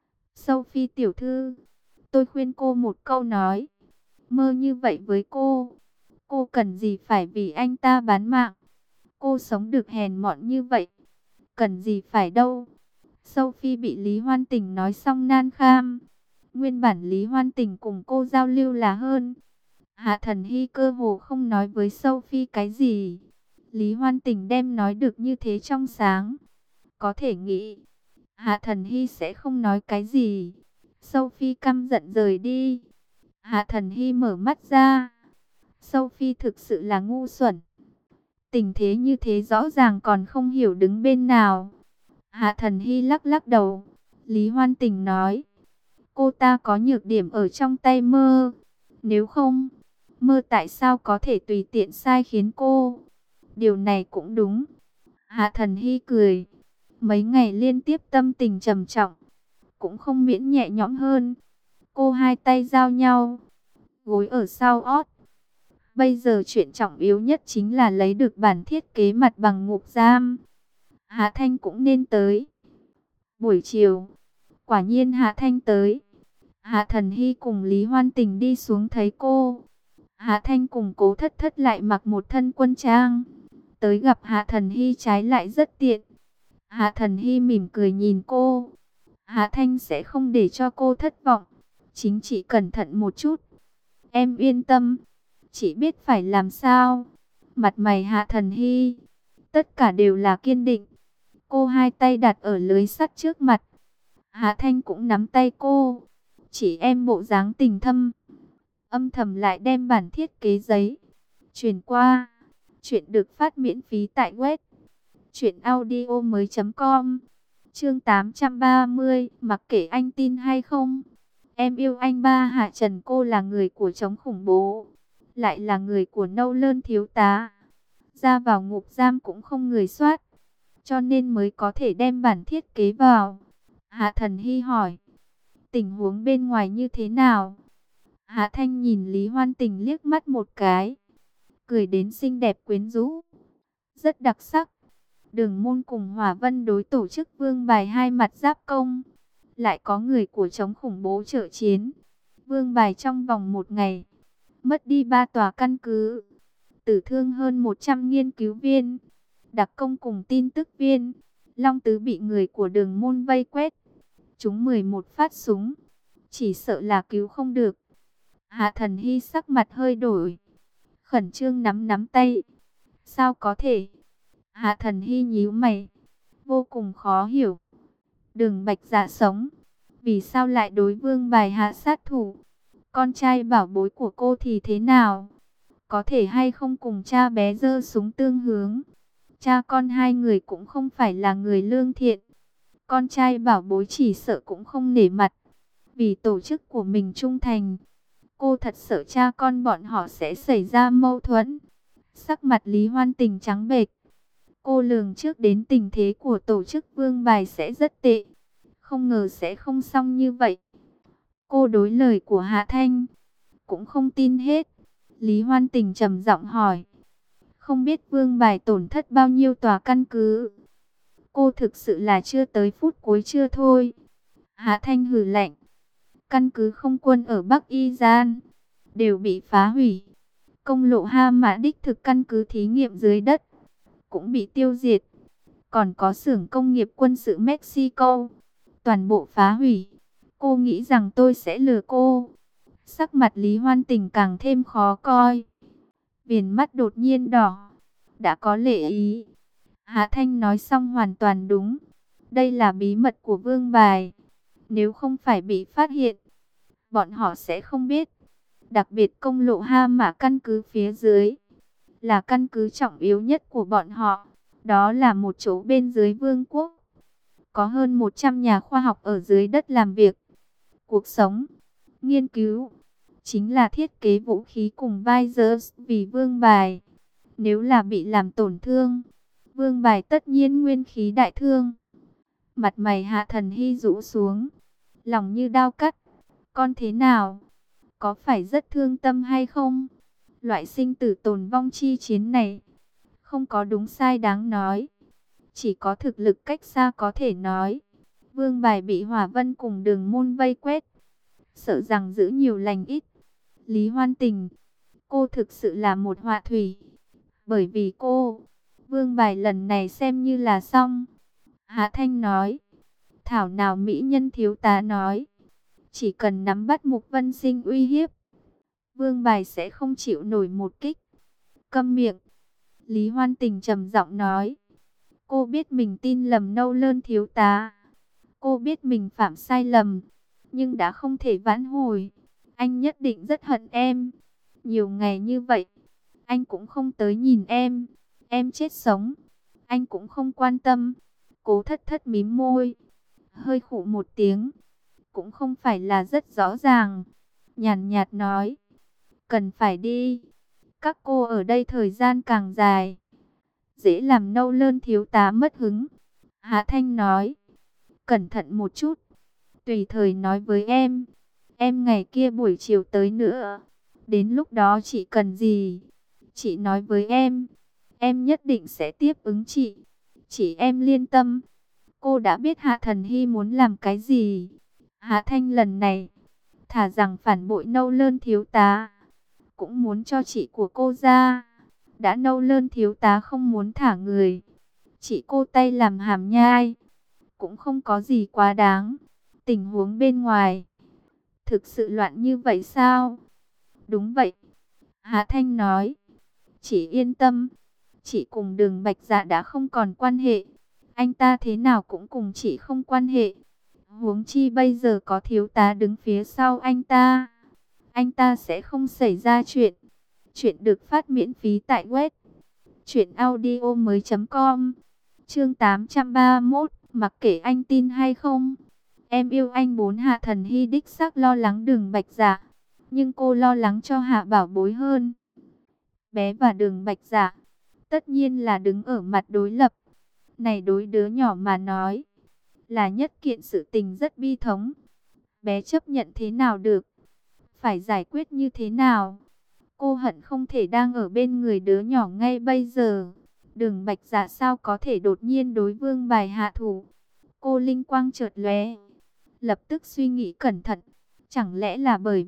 Sophie tiểu thư, tôi khuyên cô một câu nói. Mơ như vậy với cô cần gì phải vì anh ta bán mạng? Cô sống được hèn mọn như vậy, cần gì phải đâu. Sophie bị Lý Hoan Tình nói xong nan kham. Nguyên bản Lý Hoan Tình cùng cô giao lưu là hơn. Hạ Thần Hy cơ hồ không nói với Sophie cái gì. Lý Hoan Tình đem nói được như thế trong sáng. Có thể nghĩ, Hạ Thần Hy sẽ không nói cái gì. Sophie căm giận rời đi. Hạ Thần Hy mở mắt ra. Sophie thực sự là ngu xuẩn. Tình thế như thế rõ ràng còn không hiểu đứng bên nào. Hạ Thần Hy lắc lắc đầu. Lý Hoan Tình nói, cô ta có nhược điểm ở trong tay mơ. Nếu không, mơ tại sao có thể tùy tiện sai khiến cô? Điều này cũng đúng. Hạ Thần Hy cười. Mấy ngày liên tiếp tâm tình trầm trọng, cũng không miễn nhẹ nhõm hơn. Cô hai tay giao nhau, gối ở sau ót. Bây giờ chuyện trọng yếu nhất chính là lấy được bản thiết kế mặt bằng ngục giam. Hạ Thanh cũng nên tới. Buổi chiều, quả nhiên Hạ Thanh tới. Hạ Thần Hy cùng Lý Hoan Tình đi xuống thấy cô. Hạ Thanh cùng Cố Thất Thất lại mặc một thân quân trang. Tới gặp Hạ Thần Hy trái lại rất tiện. Hạ Thần Hy mỉm cười nhìn cô. Hạ Thanh sẽ không để cho cô thất vọng. Chính chị cẩn thận một chút. Em yên tâm. Chị biết phải làm sao. Mặt mày Hạ Thần Hy, tất cả đều là kiên định. Cô hai tay đặt ở lưới sắt trước mặt. Hạ Thanh cũng nắm tay cô. Chỉ em bộ dáng tình thâm. Âm thầm lại đem bản thiết kế giấy truyền qua. Chuyện được phát miễn phí tại web truyệnaudiomoi.com. Chương 830, mặc kệ anh tin hay không, em yêu anh ba. Hạ Trần, cô là người của chống khủng bố, lại là người của Nâu Lơn thiếu tá. Ra vào ngục giam cũng không người soát, cho nên mới có thể đem bản thiết kế vào. Hạ Thần Hy hỏi, tình huống bên ngoài như thế nào? Hạ Thanh nhìn Lý Hoan Tình liếc mắt một cái, cười đến xinh đẹp quyến rũ, rất đặc sắc. Đường Môn cùng Hỏa Vân đối tổ chức vương bài hai mặt giáp công. Lại có người của chống khủng bố trợ chiến. Vương bài trong vòng một ngày, mất đi 3 tòa căn cứ. Tử thương hơn 100 nghiên cứu viên, đặc công cùng tin tức viên. Long Tứ bị người của Đường Môn vây quét, trúng 11 phát súng. Chỉ sợ là cứu không được. Hạ Thần Hy sắc mặt hơi đổi, khẩn trương nắm nắm tay. Sao có thể? Hạ Thần Hy nhíu mày, vô cùng khó hiểu. Đường Bạch Dạ sống, vì sao lại đối vương bài hạ sát thủ? Con trai bảo bối của cô thì thế nào? Có thể hay không cùng cha bé giơ súng tương hướng? Cha con hai người cũng không phải là người lương thiện. Con trai bảo bối chỉ sợ cũng không nể mặt, vì tổ chức của mình trung thành. Cô thật sợ cha con bọn họ sẽ xảy ra mâu thuẫn. Sắc mặt Lý Hoan Tình trắng bệch. Cô lường trước đến tình thế của tổ chức vương bài sẽ rất tệ, không ngờ sẽ không xong như vậy. Cô đối lời của Hạ Thanh cũng không tin hết. Lý Hoan Tình trầm giọng hỏi, không biết vương bài tổn thất bao nhiêu tòa căn cứ? Cô thực sự là chưa tới phút cuối chưa thôi. Hạ Thanh hừ lạnh, căn cứ không quân ở Bắc Y Gian đều bị phá hủy. Công lộ Ha Mã đích thực căn cứ thí nghiệm dưới đất cũng bị tiêu diệt. Còn có xưởng công nghiệp quân sự Mexico, toàn bộ phá hủy. Cô nghĩ rằng tôi sẽ lừa cô? Sắc mặt Lý Hoan Tình càng thêm khó coi, viền mắt đột nhiên đỏ. Đã có lệ ý. Hạ Thanh nói xong hoàn toàn đúng. Đây là bí mật của vương bài. Nếu không phải bị phát hiện, bọn họ sẽ không biết. Đặc biệt công lộ Ha Mã căn cứ phía dưới là căn cứ trọng yếu nhất của bọn họ. Đó là một chỗ bên dưới vương quốc. Có hơn 100 nhà khoa học ở dưới đất làm việc, cuộc sống, nghiên cứu. Chính là thiết kế vũ khí cùng Visors vì vương bài. Nếu là bị làm tổn thương, vương bài tất nhiên nguyên khí đại thương. Mặt mày Hạ Thần Hy rũ xuống, lòng như đao cắt. Con thế nào? Có phải rất thương tâm hay không? Loại sinh tử tồn vong chi chiến này, không có đúng sai đáng nói. Chỉ có thực lực cách xa có thể nói. Vương bài bị Hỏa Vân cùng Đường Môn vây quét, sợ rằng giữ nhiều lành ít. Lý Hoan Tình, cô thực sự là một họa thủy. Bởi vì cô, Vương bài lần này xem như là xong. Hạ Thanh nói. Thảo nào mỹ nhân thiếu tá nói. Chỉ cần nắm bắt Mục Vân Sinh uy hiếp, Vương bài sẽ không chịu nổi một kích. Câm miệng. Lý Hoan Tình trầm giọng nói. Cô biết mình tin lầm Nâu Lơn thiếu tá. Cô biết mình phạm sai lầm, nhưng đã không thể vãn hồi. Anh nhất định rất hận em. Nhiều ngày như vậy, anh cũng không tới nhìn em. Em chết sống, anh cũng không quan tâm. Cố Thất Thất mím môi, hơi khụ một tiếng, cũng không phải là rất rõ ràng. Nhàn nhạt nói, cần phải đi. Các cô ở đây thời gian càng dài, dễ làm Nâu Lơn thiếu tá mất hứng. Hạ Thanh nói, cẩn thận một chút, tùy thời nói với em. Em ngày kia buổi chiều tới nữa, đến lúc đó chị cần gì, chị nói với em nhất định sẽ tiếp ứng chị. Chị em liên tâm. Cô đã biết Hạ Thần Hy muốn làm cái gì. Hạ Thanh lần này, thà rằng phản bội Nâu Lơn thiếu tá, cũng muốn cho chị của cô ra. Đã Nâu Lơn thiếu tá không muốn thả người, chị cô tay làm hàm nhai, cũng không có gì quá đáng. Tình huống bên ngoài thực sự loạn như vậy sao? Đúng vậy, Hạ Thanh nói. Chị yên tâm, chị cùng Đường Bạch Dạ đã không còn quan hệ. Anh ta thế nào cũng cùng chị không quan hệ. Huống chi bây giờ có thiếu tá đứng phía sau anh ta sẽ không xảy ra chuyện. Chuyện được phát miễn phí tại web truyệnaudiomoi.com. Chương 831, mặc kệ anh tin hay không, em yêu anh. Hạ Thần Hy đích xác lo lắng Đường Bạch Dạ, nhưng cô lo lắng cho Hạ Bảo Bối hơn. Bé và Đường Bạch Dạ tất nhiên là đứng ở mặt đối lập. Này đối đứa nhỏ mà nói, là nhất kiện sự tình rất bi thống. Bé chấp nhận thế nào được, phải giải quyết như thế nào. Cô hận không thể đang ở bên người đứa nhỏ ngay bây giờ. Đường Bạch Dạ sao có thể đột nhiên đối Vương bài hạ thủ. Cô linh quang chợt lóe, lập tức suy nghĩ cẩn thận. Chẳng lẽ là bởi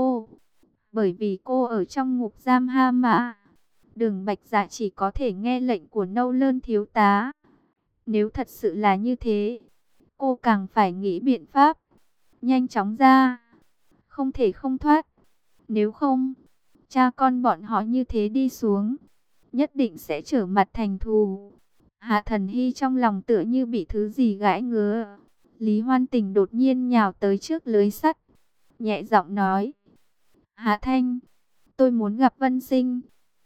vì cô ở trong ngục giam Ha Mã, Đường Bạch Dạ chỉ có thể nghe lệnh của Nâu Lơn thiếu tá. Nếu thật sự là như thế, cô càng phải nghĩ biện pháp nhanh chóng ra, không thể không thoát. Nếu không, cha con bọn họ như thế đi xuống, nhất định sẽ trở mặt thành thù. Hạ Thần Hy trong lòng tựa như bị thứ gì gãi ngứa. Lý Hoan Tình đột nhiên nhào tới trước lưới sắt, nhẹ giọng nói, Hạ Thanh, tôi muốn gặp Vân Sinh.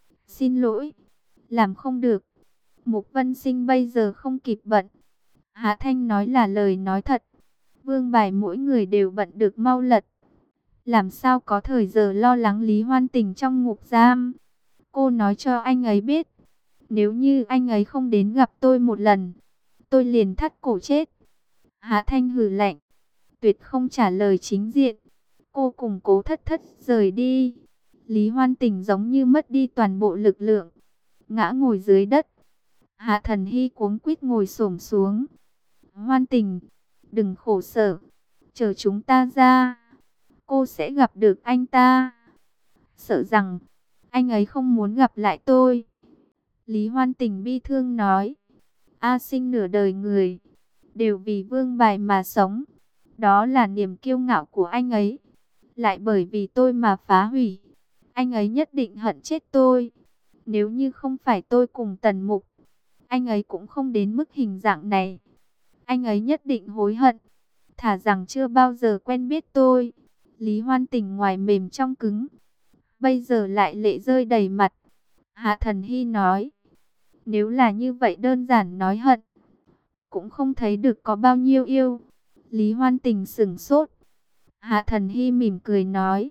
Xin lỗi, làm không được. Mục Vân Sinh bây giờ không kịp bận. Hạ Thanh nói là lời nói thật. Vương bài mỗi người đều bận được mau lật, làm sao có thời giờ lo lắng Lý Hoan Tình trong ngục giam. Cô nói cho anh ấy biết, nếu như anh ấy không đến gặp tôi một lần, tôi liền thắt cổ chết. Hạ Thanh hừ lạnh, tuyệt không trả lời chính diện. Cô cùng Cố Thất Thất rời đi. Lý Hoan Tình giống như mất đi toàn bộ lực lượng, ngã ngồi dưới đất. Hạ Thần Hy cuống quýt ngồi xổm xuống. Hoan Tình, đừng khổ sở, chờ chúng ta ra, cô sẽ gặp được anh ta. Sợ rằng anh ấy không muốn gặp lại tôi. Lý Hoan Tình bi thương nói. A Sinh nửa đời người đều vì Vương bài mà sống, đó là niềm kiêu ngạo của anh ấy, lại bởi vì tôi mà phá hủy. Anh ấy nhất định hận chết tôi. Nếu như không phải tôi cùng Tần Mục, anh ấy cũng không đến mức hình dạng này. Anh ấy nhất định hối hận, thà rằng chưa bao giờ quen biết tôi. Lý Hoan Tình ngoài mềm trong cứng, bây giờ lại lệ rơi đầy mặt. Hạ Thần Hy nói, nếu là như vậy đơn giản nói hận, cũng không thấy được có bao nhiêu yêu. Lý Hoan Tình sửng sốt. Hạ Thần Hy mỉm cười nói,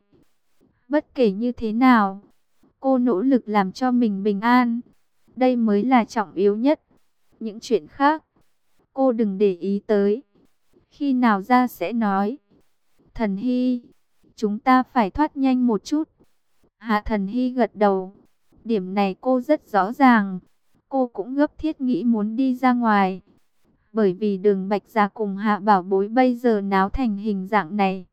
bất kể như thế nào, cô nỗ lực làm cho mình bình an, đây mới là trọng yếu nhất. Những chuyện khác, cô đừng để ý tới, khi nào ra sẽ nói. Thần Hy, chúng ta phải thoát nhanh một chút. Hạ Thần Hy gật đầu. Điểm này cô rất rõ ràng. Cô cũng gấp thiết nghĩ muốn đi ra ngoài. Bởi vì Đường Bạch Dạ cùng Hạ Bảo Bối bây giờ náo thành hình dạng này,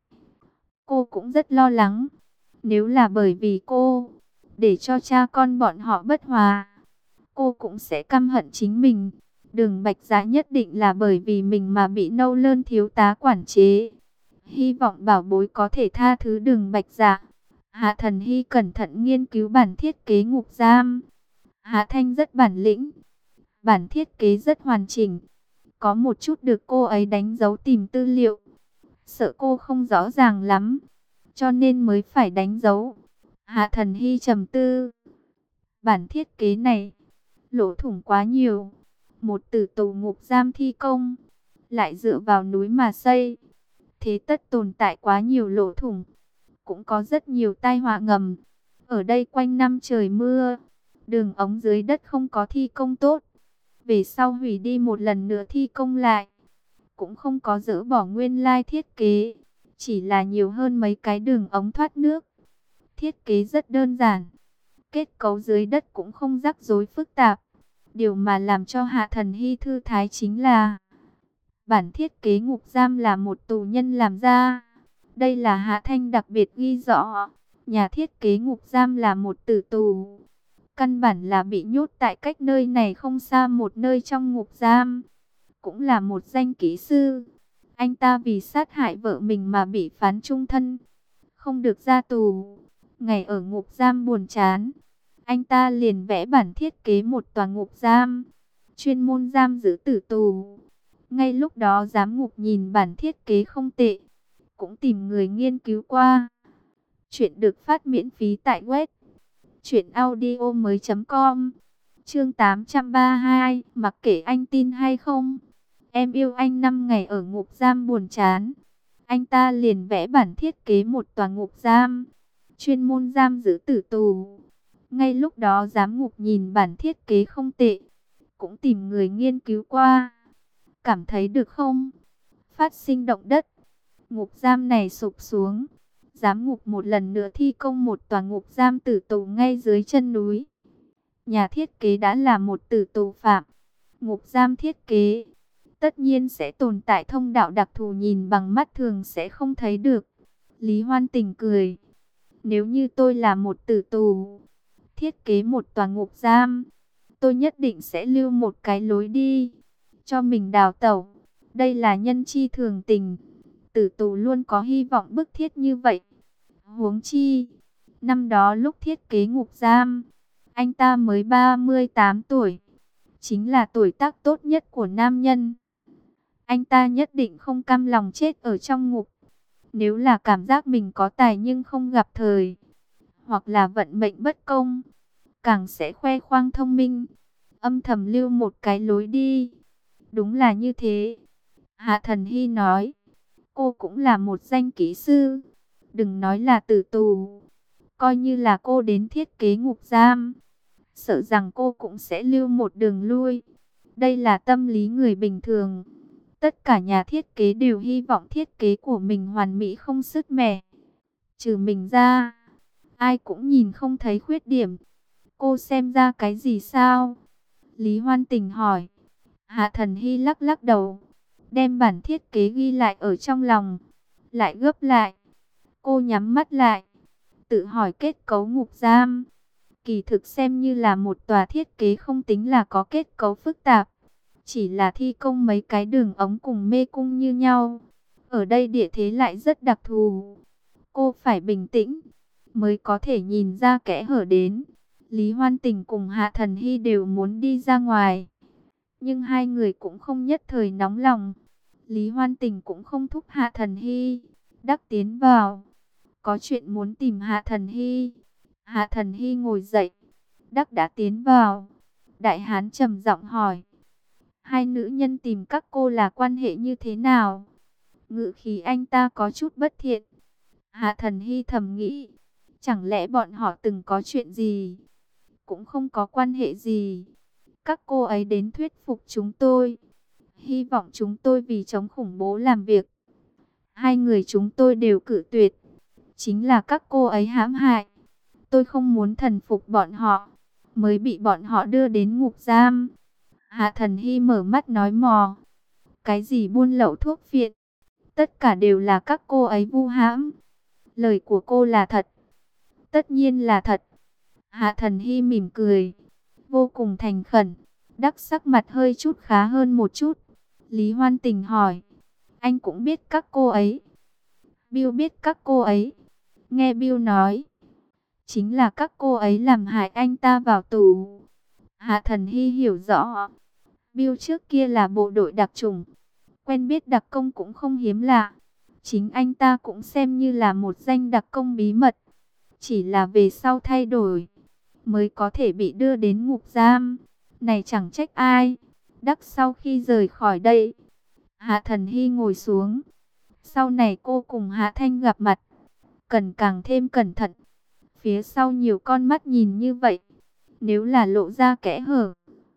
cô cũng rất lo lắng. Nếu là bởi vì cô để cho cha con bọn họ bất hòa, cô cũng sẽ căm hận chính mình. Đường Bạch Dạ nhất định là bởi vì mình mà bị Nâu Lơn thiếu tá quản chế. Hy vọng bảo bối có thể tha thứ Đường Bạch Dạ. Hạ Thần Hy cẩn thận nghiên cứu bản thiết kế ngục giam. Hạ Thanh rất bản lĩnh. Bản thiết kế rất hoàn chỉnh. Có một chút được cô ấy đánh dấu tìm tư liệu. Sợ cô không rõ ràng lắm, cho nên mới phải đánh dấu. Hạ Thần Hy trầm tư. Bản thiết kế này, lỗ thủng quá nhiều. Một tử tù ngục giam thi công, lại dựa vào núi mà xây. Thế tất tồn tại quá nhiều lỗ thủng. Cũng có rất nhiều tai họa ngầm. Ở đây quanh năm trời mưa, đường ống dưới đất không có thi công tốt. Về sau hủy đi một lần nữa thi công lại. Cũng không có dỡ bỏ nguyên lai thiết kế. Chỉ là nhiều hơn mấy cái đường ống thoát nước. Thiết kế rất đơn giản. Kết cấu dưới đất cũng không rắc rối phức tạp. Điều mà làm cho Hạ Thần Hy thư thái chính là bản thiết kế ngục giam là một tù nhân làm ra. Đây là Hạ Thanh đặc biệt ghi rõ. Nhà thiết kế ngục giam là một tử tù. Căn bản là bị nhốt tại cách nơi này không xa một nơi trong ngục giam. Cũng là một danh kỹ sư. Anh ta vì sát hại vợ mình mà bị phán chung thân. Không được ra tù. Ngày ở ngục giam buồn chán. Anh ta liền vẽ bản thiết kế một tòa ngục giam. Chuyên môn giam giữ tử tù. Ngay lúc đó giám ngục nhìn bản thiết kế không tệ. Cũng tìm người nghiên cứu qua. Chuyện được phát miễn phí tại web truyệnaudiomoi.com. Chương 832, mặc kệ anh tin hay không, em yêu anh. 5 ngày ở ngục giam buồn chán. Anh ta liền vẽ bản thiết kế một tòa ngục giam. Chuyên môn giam giữ tử tù. Ngay lúc đó giám ngục nhìn bản thiết kế không tệ. Cũng tìm người nghiên cứu qua. Cảm thấy được không? Phát sinh động đất. Ngục giam này sụp xuống. Giám ngục một lần nữa thi công một tòa ngục giam tử tù ngay dưới chân núi. Nhà thiết kế đã là một tử tù phạm. Ngục giam thiết kế tất nhiên sẽ tồn tại thông đạo đặc thù nhìn bằng mắt thường sẽ không thấy được. Lý Hoan Tình cười. Nếu như tôi là một tử tù, thiết kế một tòa ngục giam, tôi nhất định sẽ lưu một cái lối đi, cho mình đào tẩu. Đây là nhân chi thường tình. Tử tù luôn có hy vọng bức thiết như vậy. Huống chi, năm đó lúc thiết kế ngục giam, anh ta mới 38 tuổi. Chính là tuổi tác tốt nhất của nam nhân. Anh ta nhất định không cam lòng chết ở trong ngục. Nếu là cảm giác mình có tài nhưng không gặp thời, hoặc là vận mệnh bất công, càng sẽ khoe khoang thông minh, âm thầm lưu một cái lối đi. Đúng là như thế. Hạ Thần Hy nói. Cô cũng là một danh kỹ sư. Đừng nói là tử tù. Coi như là cô đến thiết kế ngục giam, sợ rằng cô cũng sẽ lưu một đường lui. Đây là tâm lý người bình thường. Tất cả nhà thiết kế đều hy vọng thiết kế của mình hoàn mỹ không sứt mẻ. Trừ mình ra, ai cũng nhìn không thấy khuyết điểm. Cô xem ra cái gì sao? Lý Hoan Tình hỏi. Hạ Thần Hy lắc lắc đầu, đem bản thiết kế ghi lại ở trong lòng, lại gấp lại. Cô nhắm mắt lại, tự hỏi kết cấu ngục giam. Kỳ thực xem như là một tòa thiết kế không tính là có kết cấu phức tạp. Chỉ là thi công mấy cái đường ống cùng mê cung như nhau. Ở đây địa thế lại rất đặc thù. Cô phải bình tĩnh, mới có thể nhìn ra kẽ hở đến. Lý Hoan Tình cùng Hạ Thần Hy đều muốn đi ra ngoài. Nhưng hai người cũng không nhất thời nóng lòng. Lý Hoan Tình cũng không thúc Hạ Thần Hy. Đắc tiến vào. Có chuyện muốn tìm Hạ Thần Hy. Hạ Thần Hy ngồi dậy. Đắc đã tiến vào. Đại hán trầm giọng hỏi. Hai nữ nhân tìm các cô là quan hệ như thế nào? Ngữ khí anh ta có chút bất thiện. Hạ Thần Hy thầm nghĩ. Chẳng lẽ bọn họ từng có chuyện gì? Cũng không có quan hệ gì. Các cô ấy đến thuyết phục chúng tôi. Hy vọng chúng tôi vì chống khủng bố làm việc. Hai người chúng tôi đều cự tuyệt. Chính là các cô ấy hãm hại. Tôi không muốn thần phục bọn họ, mới bị bọn họ đưa đến ngục giam. Hạ Thần Hy mở mắt nói mò. Cái gì buôn lậu thuốc phiện? Tất cả đều là các cô ấy vu hãm. Lời của cô là thật. Tất nhiên là thật. Hạ Thần Hy mỉm cười. vô cùng thành khẩn. Đắc sắc mặt hơi chút khá hơn một chút. Lý Hoan Tình hỏi, anh cũng biết các cô ấy? Bill biết các cô ấy. Nghe Bill nói, chính là các cô ấy làm hại anh ta vào tù. Hạ Thần Hy hiểu rõ. Bill trước kia là bộ đội đặc chủng, quen biết đặc công cũng không hiếm lạ. Chính anh ta cũng xem như là một danh đặc công bí mật. Chỉ là về sau thay đổi, mới có thể bị đưa đến ngục giam. Này chẳng trách ai. Đắc sau khi rời khỏi đây, Hạ Thần Hy ngồi xuống. Sau này cô cùng Hạ Thanh gặp mặt, cần càng thêm cẩn thận. Phía sau nhiều con mắt nhìn như vậy, nếu là lộ ra kẽ hở,